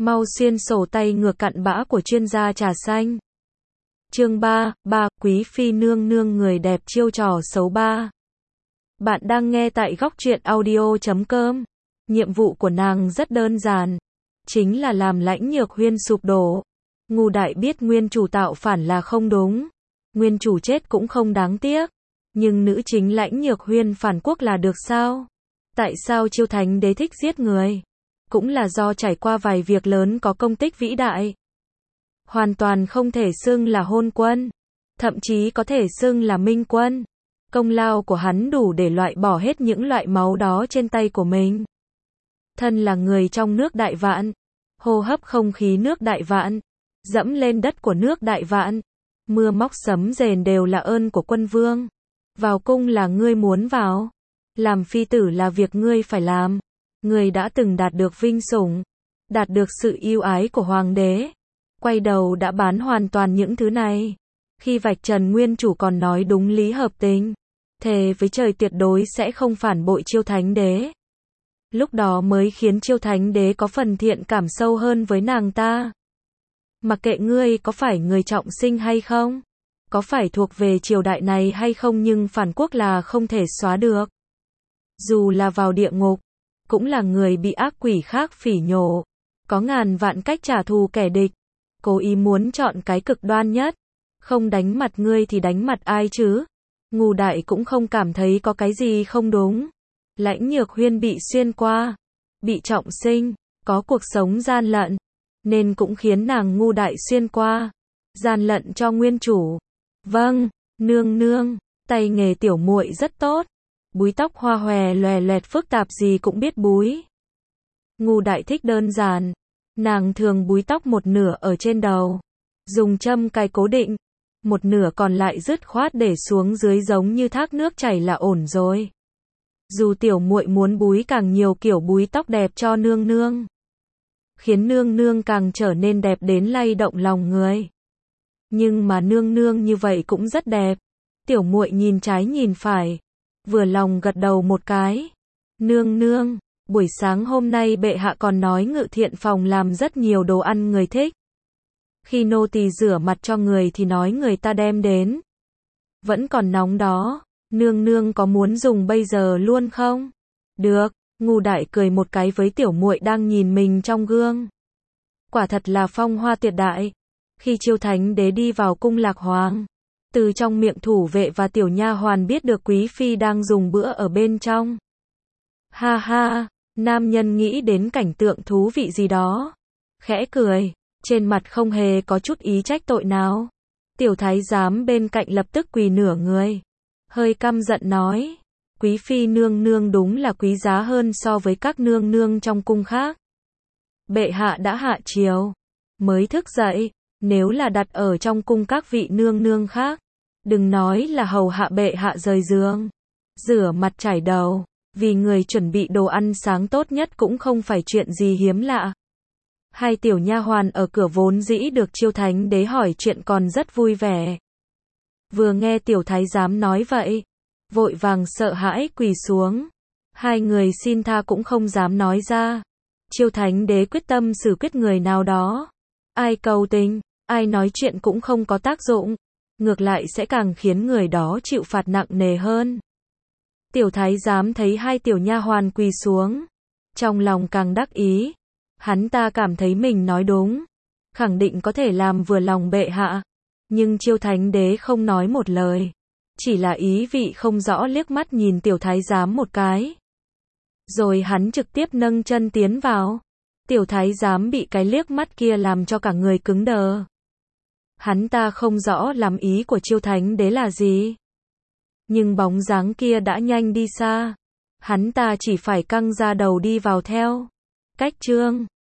Mau xuyên sổ tay ngược cặn bã của chuyên gia trà xanh. Chương 3, Quý phi nương nương người đẹp chiêu trò xấu 3. Bạn đang nghe tại góc truyện audio.com. Nhiệm vụ của nàng rất đơn giản, chính là làm Lãnh Nhược Huyên sụp đổ. Ngu đại biết nguyên chủ tạo phản là không đúng, nguyên chủ chết cũng không đáng tiếc, nhưng nữ chính Lãnh Nhược Huyên phản quốc là được sao? Tại sao Chiêu Thánh Đế thích giết người? Cũng là do trải qua vài việc lớn có công tích vĩ đại. Hoàn toàn không thể xưng là hôn quân, thậm chí có thể xưng là minh quân. Công lao của hắn đủ để loại bỏ hết những loại máu đó trên tay của mình. Thân là người trong nước Đại Vạn, hô hấp không khí nước Đại Vạn, dẫm lên đất của nước Đại Vạn, mưa móc sấm rền đều là ơn của quân vương. Vào cung là ngươi muốn vào, làm phi tử là việc ngươi phải làm. Ngươi đã từng đạt được vinh sủng, đạt được sự yêu ái của hoàng đế, quay đầu đã bán hoàn toàn những thứ này. Khi vạch trần nguyên chủ còn nói đúng lý hợp tình, thề với trời tuyệt đối sẽ không phản bội Chiêu Thánh Đế. Lúc đó mới khiến Chiêu Thánh Đế có phần thiện cảm sâu hơn với nàng ta. Mặc kệ ngươi có phải người trọng sinh hay không, có phải thuộc về triều đại này hay không, nhưng phản quốc là không thể xóa được. Dù là vào địa ngục, cũng là người bị ác quỷ khác phỉ nhổ, có ngàn vạn cách trả thù kẻ địch, cố ý muốn chọn cái cực đoan nhất. Không đánh mặt ngươi thì đánh mặt ai chứ? Ngu đại cũng không cảm thấy có cái gì không đúng. Lãnh Nhược Huyên bị xuyên qua, bị trọng sinh, có cuộc sống gian lận, nên cũng khiến nàng ngu đại xuyên qua, gian lận cho nguyên chủ. Vâng, nương nương, tay nghề tiểu muội rất tốt. Búi tóc hoa hòe loè loẹt phức tạp gì cũng biết búi. Ngu đại thích đơn giản, nàng thường búi tóc một nửa ở trên đầu, dùng châm cài cố định, một nửa còn lại dứt khoát để xuống dưới giống như thác nước chảy là ổn rồi. Dù tiểu muội muốn búi càng nhiều kiểu búi tóc đẹp cho nương nương, khiến nương nương càng trở nên đẹp đến lay động lòng người. Nhưng mà nương nương như vậy cũng rất đẹp. Tiểu muội nhìn trái nhìn phải, vừa lòng gật đầu một cái. Nương nương, buổi sáng hôm nay bệ hạ còn nói Ngự Thiện phòng làm rất nhiều đồ ăn người thích. Khi nô tỳ rửa mặt cho người thì nói người ta đem đến. Vẫn còn nóng đó, nương nương có muốn dùng bây giờ luôn không? Được, ngu đại cười một cái với tiểu muội đang nhìn mình trong gương. Quả thật là phong hoa tuyệt đại. Khi Chiêu Thánh Đế đi vào cung Lạc Hoàng, từ trong miệng thủ vệ và tiểu nha hoàn biết được quý phi đang dùng bữa ở bên trong. Ha ha, nam nhân nghĩ đến cảnh tượng thú vị gì đó, khẽ cười, trên mặt không hề có chút ý trách tội nào. Tiểu thái giám bên cạnh lập tức quỳ nửa người, hơi căm giận nói, quý phi nương nương đúng là quý giá hơn so với các nương nương trong cung khác. Bệ hạ đã hạ chiều, mới thức dậy, nếu là đặt ở trong cung các vị nương nương khác, đừng nói là hầu hạ bệ hạ rời giường, rửa mặt chải đầu, vì người chuẩn bị đồ ăn sáng tốt nhất cũng không phải chuyện gì hiếm lạ. Hai tiểu nha hoàn ở cửa vốn dĩ được Chiêu Thánh Đế hỏi chuyện còn rất vui vẻ. Vừa nghe tiểu thái giám nói vậy, vội vàng sợ hãi quỳ xuống. Hai người xin tha cũng không dám nói ra. Chiêu Thánh Đế quyết tâm xử quyết người nào đó. Ai cầu tình, ai nói chuyện cũng không có tác dụng, ngược lại sẽ càng khiến người đó chịu phạt nặng nề hơn. Tiểu thái giám thấy hai tiểu nha hoàn quỳ xuống, trong lòng càng đắc ý. Hắn ta cảm thấy mình nói đúng, khẳng định có thể làm vừa lòng bệ hạ. Nhưng Chiêu Thánh Đế không nói một lời, chỉ là ý vị không rõ liếc mắt nhìn tiểu thái giám một cái. Rồi hắn trực tiếp nâng chân tiến vào. Tiểu thái giám bị cái liếc mắt kia làm cho cả người cứng đờ. Hắn ta không rõ lắm ý của Chiêu Thánh Đế là gì, nhưng bóng dáng kia đã nhanh đi xa. Hắn ta chỉ phải căng ra đầu đi vào theo. Cách chương